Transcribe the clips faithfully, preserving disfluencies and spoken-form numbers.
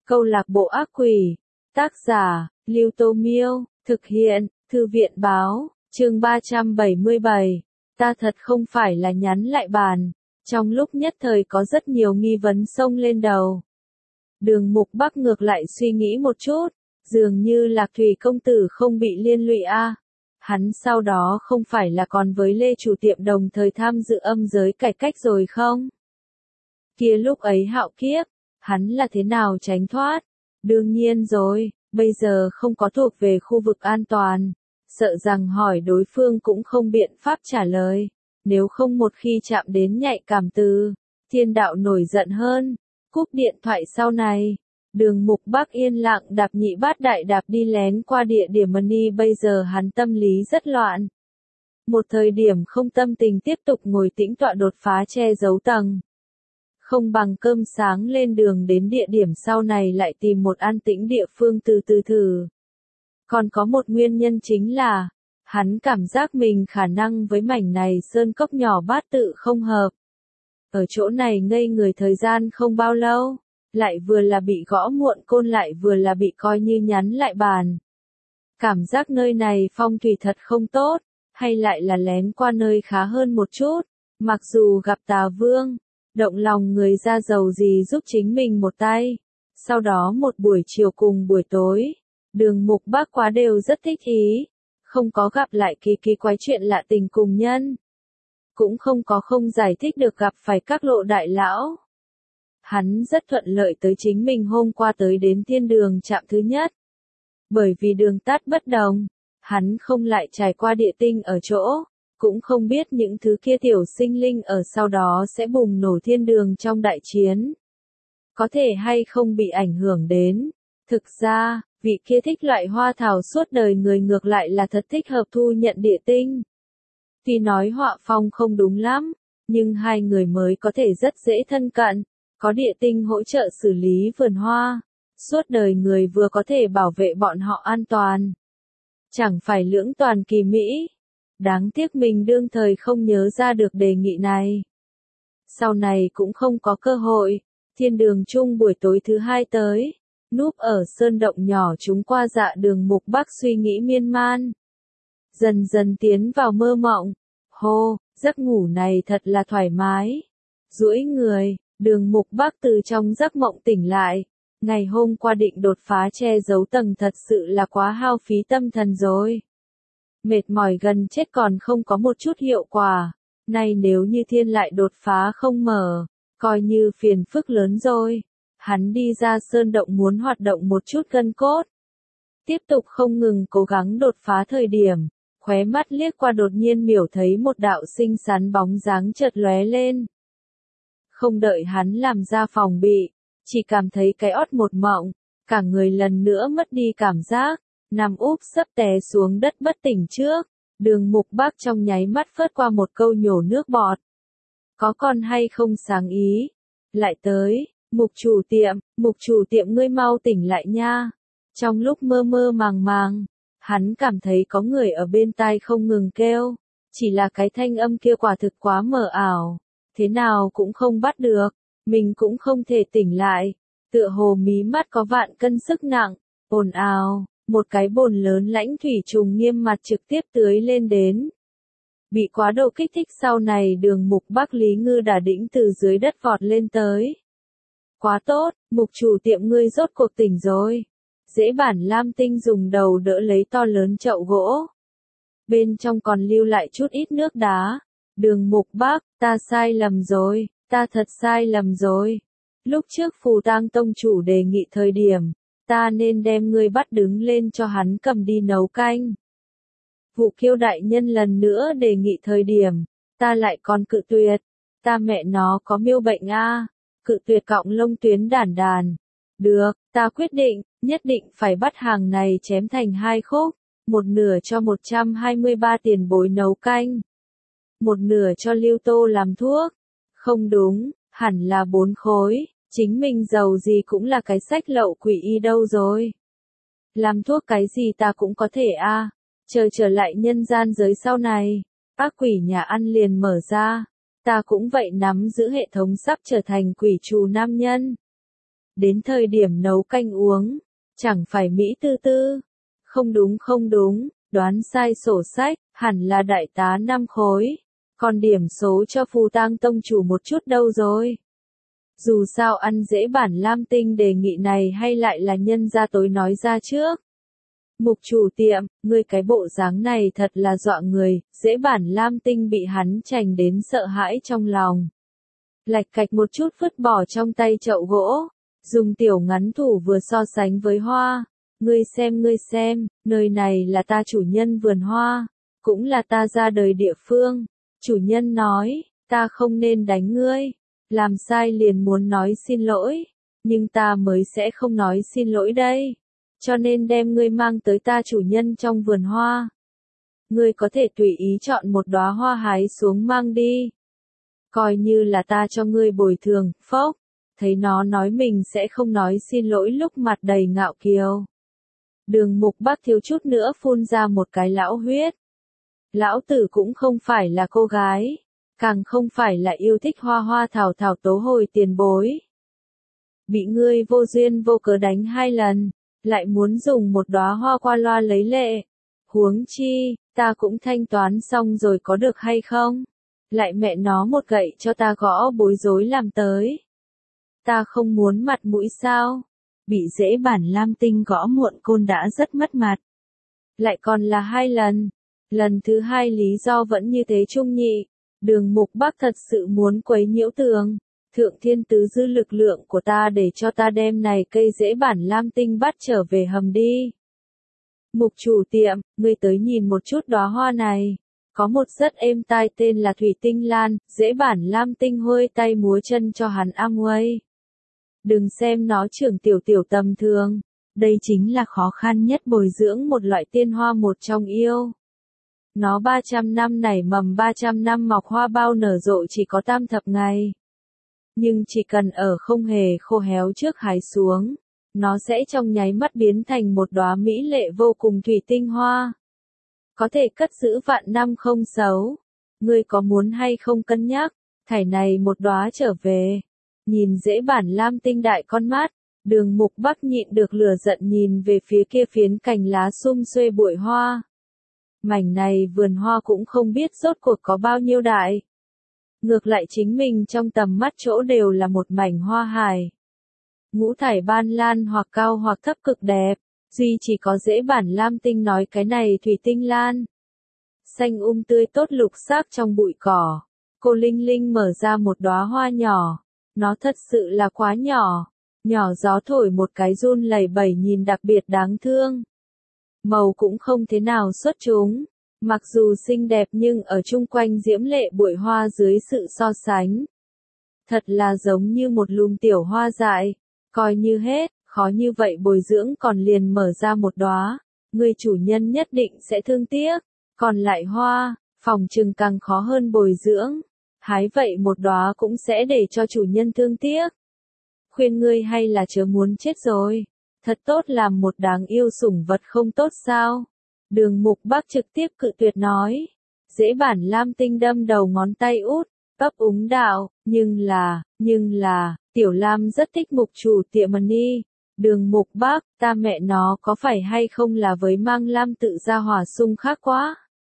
Câu lạc bộ ác quỷ. Tác giả, Lưu Tô Miêu. Thực hiện, Thư viện Báo. Chương ba trăm bảy mươi bảy. Ta thật không phải là nhắn lại bàn. Trong lúc nhất thời có rất nhiều nghi vấn xông lên đầu. Đường Mục Bắc ngược lại suy nghĩ một chút. Dường như Lạc Thủy công tử không bị liên lụy a. Hắn sau đó không phải là còn với Lê chủ tiệm đồng thời tham dự âm giới cải cách rồi không? Kia lúc ấy hạo kiếp, hắn là thế nào tránh thoát? Đương nhiên rồi, bây giờ không có thuộc về khu vực an toàn. Sợ rằng hỏi đối phương cũng không biện pháp trả lời. Nếu không một khi chạm đến nhạy cảm từ, thiên đạo nổi giận hơn. Cúp điện thoại sau này. Đường Mục Bắc yên lặng đạp nhị bát đại đạp đi lén qua địa điểm Money, bây giờ hắn tâm lý rất loạn. Một thời điểm không tâm tình tiếp tục ngồi tĩnh tọa đột phá che giấu tầng. Không bằng cơm sáng lên đường đến địa điểm sau này lại tìm một an tĩnh địa phương từ từ thử. Còn có một nguyên nhân chính là, hắn cảm giác mình khả năng với mảnh này sơn cốc nhỏ bát tự không hợp. Ở chỗ này ngây người thời gian không bao lâu. Lại vừa là bị gõ muộn côn lại vừa là bị coi như nhắn lại bàn. Cảm giác nơi này phong thủy thật không tốt, hay lại là lén qua nơi khá hơn một chút, mặc dù gặp Tà Vương, động lòng người ra giàu gì giúp chính mình một tay. Sau đó một buổi chiều cùng buổi tối, Đường Mục Bắc quá đều rất thích ý, không có gặp lại kỳ kỳ quái chuyện lạ tình cùng nhân. Cũng không có không giải thích được gặp phải các lộ đại lão. Hắn rất thuận lợi tới chính mình hôm qua tới đến thiên đường trạm thứ nhất. Bởi vì đường tắt bất đồng, hắn không lại trải qua địa tinh ở chỗ, cũng không biết những thứ kia tiểu sinh linh ở sau đó sẽ bùng nổ thiên đường trong đại chiến. Có thể hay không bị ảnh hưởng đến. Thực ra, vị kia thích loại hoa thảo suốt đời người ngược lại là thật thích hợp thu nhận địa tinh. Tuy nói họa phong không đúng lắm, nhưng hai người mới có thể rất dễ thân cận. Có địa tinh hỗ trợ xử lý vườn hoa, suốt đời người vừa có thể bảo vệ bọn họ an toàn. Chẳng phải lưỡng toàn kỳ mỹ. Đáng tiếc mình đương thời không nhớ ra được đề nghị này. Sau này cũng không có cơ hội. Thiên đường chung buổi tối thứ hai tới. Núp ở sơn động nhỏ chúng qua dạ Đường Mục Bắc suy nghĩ miên man. Dần dần tiến vào mơ mộng. Hô, giấc ngủ này thật là thoải mái. Duỗi người. Đường Mục Bắc từ trong giấc mộng tỉnh lại. Ngày hôm qua định đột phá che giấu tầng thật sự là quá hao phí tâm thần rồi. Mệt mỏi gần chết còn không có một chút hiệu quả. Nay nếu như thiên lại đột phá không mở, coi như phiền phức lớn rồi. Hắn đi ra sơn động muốn hoạt động một chút gân cốt. Tiếp tục không ngừng cố gắng đột phá thời điểm. Khóe mắt liếc qua đột nhiên miểu thấy một đạo xinh xắn bóng dáng chợt lóe lên. Không đợi hắn làm ra phòng bị, chỉ cảm thấy cái ót một mộng, cả người lần nữa mất đi cảm giác, nằm úp sấp té xuống đất bất tỉnh trước. Đường Mục Bắc trong nháy mắt phớt qua một câu nhổ nước bọt. Có con hay không sáng ý? Lại tới, Mục chủ tiệm, Mục chủ tiệm ngươi mau tỉnh lại nha. Trong lúc mơ mơ màng màng, hắn cảm thấy có người ở bên tai không ngừng kêu, chỉ là cái thanh âm kia quả thực quá mờ ảo. Thế nào cũng không bắt được, mình cũng không thể tỉnh lại, tựa hồ mí mắt có vạn cân sức nặng, ồn ào, một cái bồn lớn lãnh thủy trùng nghiêm mặt trực tiếp tưới lên đến. Bị quá độ kích thích sau này Đường Mục Bắc Lý Ngư đả đĩnh từ dưới đất vọt lên tới. Quá tốt, Mục chủ tiệm ngươi rốt cuộc tỉnh rồi. Dễ bản Lam Tinh dùng đầu đỡ lấy to lớn chậu gỗ. Bên trong còn lưu lại chút ít nước đá. Đường Mục Bắc, ta sai lầm rồi, ta thật sai lầm rồi. Lúc trước Phù Tang tông chủ đề nghị thời điểm, ta nên đem ngươi bắt đứng lên cho hắn cầm đi nấu canh. Vụ Kiêu đại nhân lần nữa đề nghị thời điểm, ta lại còn cự tuyệt. Ta mẹ nó có miêu bệnh a, cự tuyệt cọng lông tuyến đản đàn. Được, ta quyết định, nhất định phải bắt hàng này chém thành hai khúc, một nửa cho một trăm hai mươi ba tiền bối nấu canh. Một nửa cho Lưu Tô làm thuốc. Không đúng, hẳn là bốn khối, chính mình giàu gì cũng là cái sách lậu quỷ y đâu rồi. Làm thuốc cái gì ta cũng có thể a. À. Chờ trở lại nhân gian giới sau này, ác quỷ nhà ăn liền mở ra, ta cũng vậy nắm giữ hệ thống sắp trở thành quỷ trù nam nhân. Đến thời điểm nấu canh uống, chẳng phải Mỹ tư tư. Không đúng không đúng, đoán sai sổ sách, hẳn là đại tá năm khối. Còn điểm số cho Phù Tang tông chủ một chút đâu rồi? Dù sao ăn dễ bản Lam Tinh đề nghị này hay lại là nhân gia tối nói ra trước. Mục chủ tiệm, ngươi cái bộ dáng này thật là dọa người, dễ bản Lam Tinh bị hắn chành đến sợ hãi trong lòng. Lạch cạch một chút vứt bỏ trong tay chậu gỗ, dùng tiểu ngắn thủ vừa so sánh với hoa. Ngươi xem ngươi xem, nơi này là ta chủ nhân vườn hoa, cũng là ta ra đời địa phương. Chủ nhân nói, ta không nên đánh ngươi, làm sai liền muốn nói xin lỗi, nhưng ta mới sẽ không nói xin lỗi đây. Cho nên đem ngươi mang tới ta chủ nhân trong vườn hoa. Ngươi có thể tùy ý chọn một đóa hoa hái xuống mang đi. Coi như là ta cho ngươi bồi thường, phốc. Thấy nó nói mình sẽ không nói xin lỗi lúc mặt đầy ngạo kiều. Đường Mục Bắc thiếu chút nữa phun ra một cái lão huyết. Lão tử cũng không phải là cô gái, càng không phải là yêu thích hoa hoa thảo thảo tố hồi tiền bối. Bị ngươi vô duyên vô cớ đánh hai lần, lại muốn dùng một đóa hoa qua loa lấy lệ. Huống chi, ta cũng thanh toán xong rồi có được hay không? Lại mẹ nó một gậy cho ta gõ bối rối làm tới. Ta không muốn mặt mũi sao? Bị dễ bản Lam Tinh gõ muộn côn đã rất mất mặt. Lại còn là hai lần. Lần thứ hai lý do vẫn như thế trung nhị. Đường Mục Bắc thật sự muốn quấy nhiễu tường. Thượng thiên tứ dư lực lượng của ta để cho ta đem này cây dễ bản Lam Tinh bắt trở về hầm đi. Mục chủ tiệm, ngươi tới nhìn một chút đóa hoa này. Có một rất êm tai tên là Thủy Tinh Lan, dễ bản Lam Tinh huôi tay múa chân cho hắn Amway. Đừng xem nó trưởng tiểu tiểu tầm thường. Đây chính là khó khăn nhất bồi dưỡng một loại tiên hoa một trong yêu. Nó ba trăm năm nảy mầm ba trăm năm mọc hoa bao nở rộ chỉ có tam thập ngày. Nhưng chỉ cần ở không hề khô héo trước hái xuống, nó sẽ trong nháy mắt biến thành một đóa mỹ lệ vô cùng thủy tinh hoa. Có thể cất giữ vạn năm không xấu. Ngươi có muốn hay không cân nhắc, thải này một đóa trở về. Nhìn dễ bản Lam Tinh đại con mắt, Đường Mục Bắc nhịn được lửa giận nhìn về phía kia phiến cành lá sum xuê bụi hoa. Mảnh này vườn hoa cũng không biết rốt cuộc có bao nhiêu đại. Ngược lại chính mình trong tầm mắt chỗ đều là một mảnh hoa hài. Ngũ thải ban lan hoặc cao hoặc thấp cực đẹp, duy chỉ có dễ bản Lam Tinh nói cái này thủy tinh lan. Xanh um tươi tốt lục sắc trong bụi cỏ, cô Linh Linh mở ra một đóa hoa nhỏ, nó thật sự là quá nhỏ, nhỏ gió thổi một cái run lẩy bẩy nhìn đặc biệt đáng thương. Màu cũng không thế nào xuất chúng, mặc dù xinh đẹp nhưng ở chung quanh diễm lệ bụi hoa dưới sự so sánh. Thật là giống như một lùm tiểu hoa dại, coi như hết, khó như vậy bồi dưỡng còn liền mở ra một đóa, người chủ nhân nhất định sẽ thương tiếc, còn lại hoa, phòng trừng càng khó hơn bồi dưỡng, hái vậy một đóa cũng sẽ để cho chủ nhân thương tiếc. Khuyên ngươi hay là chớ muốn chết rồi. Thật tốt làm một đáng yêu sủng vật không tốt sao? Đường Mục Bắc trực tiếp cự tuyệt nói. Dễ bản Lam Tinh đâm đầu ngón tay út, ấp úng đạo, nhưng là, nhưng là, Tiểu Lam rất thích mục chủ tiệm Mani. Đường Mục Bắc, ta mẹ nó có phải hay không là với mang Lam tự ra hỏa xung khác quá?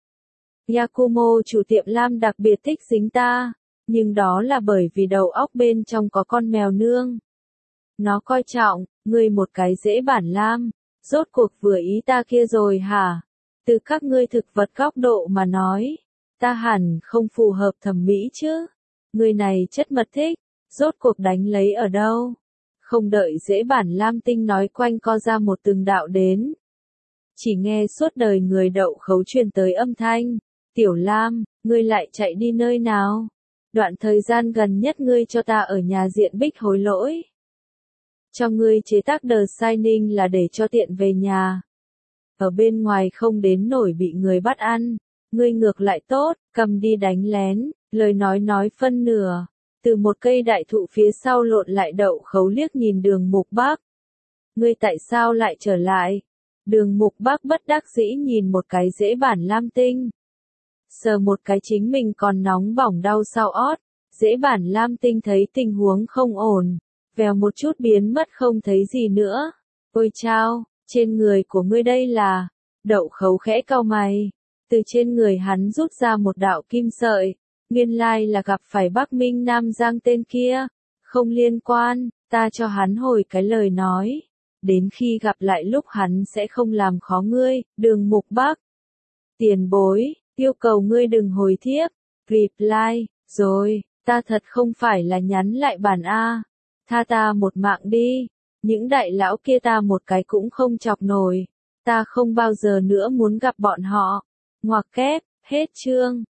Yakumo chủ tiệm Lam đặc biệt thích dính ta, nhưng đó là bởi vì đầu óc bên trong có con mèo nương. Nó coi trọng, ngươi một cái dễ bản Lam, rốt cuộc vừa ý ta kia rồi hả? Từ các ngươi thực vật góc độ mà nói, ta hẳn không phù hợp thẩm mỹ chứ? Ngươi này chất mật thích, rốt cuộc đánh lấy ở đâu? Không đợi dễ bản Lam Tinh nói quanh co ra một từng đạo đến. Chỉ nghe suốt đời người đậu khấu truyền tới âm thanh, Tiểu Lam, ngươi lại chạy đi nơi nào? Đoạn thời gian gần nhất ngươi cho ta ở nhà diện bích hối lỗi. Cho ngươi chế tác The Shining là để cho tiện về nhà. Ở bên ngoài không đến nổi bị người bắt ăn. Ngươi ngược lại tốt, cầm đi đánh lén, lời nói nói phân nửa. Từ một cây đại thụ phía sau lộn lại đậu khấu liếc nhìn Đường Mục Bắc. Ngươi tại sao lại trở lại? Đường Mục Bắc bất đắc dĩ nhìn một cái dễ bản Lam Tinh. Sờ một cái chính mình còn nóng bỏng đau sau ót. Dễ bản Lam Tinh thấy tình huống không ổn. vèo một chút biến mất không thấy gì nữa. Ôi chao, trên người của ngươi đây là, Đậu Khấu khẽ cau mày, từ trên người hắn rút ra một đạo kim sợi, nguyên lai là gặp phải Bắc Minh Nam Giang tên kia, không liên quan, ta cho hắn hồi cái lời nói, đến khi gặp lại lúc hắn sẽ không làm khó ngươi, Đường Mục Bắc. Tiền bối, yêu cầu ngươi đừng hồi thiếp, reply, rồi, ta thật không phải là nhắn lại bản A, tha ta một mạng đi, những đại lão kia ta một cái cũng không chọc nổi, ta không bao giờ nữa muốn gặp bọn họ, ngoặc kép, hết chương.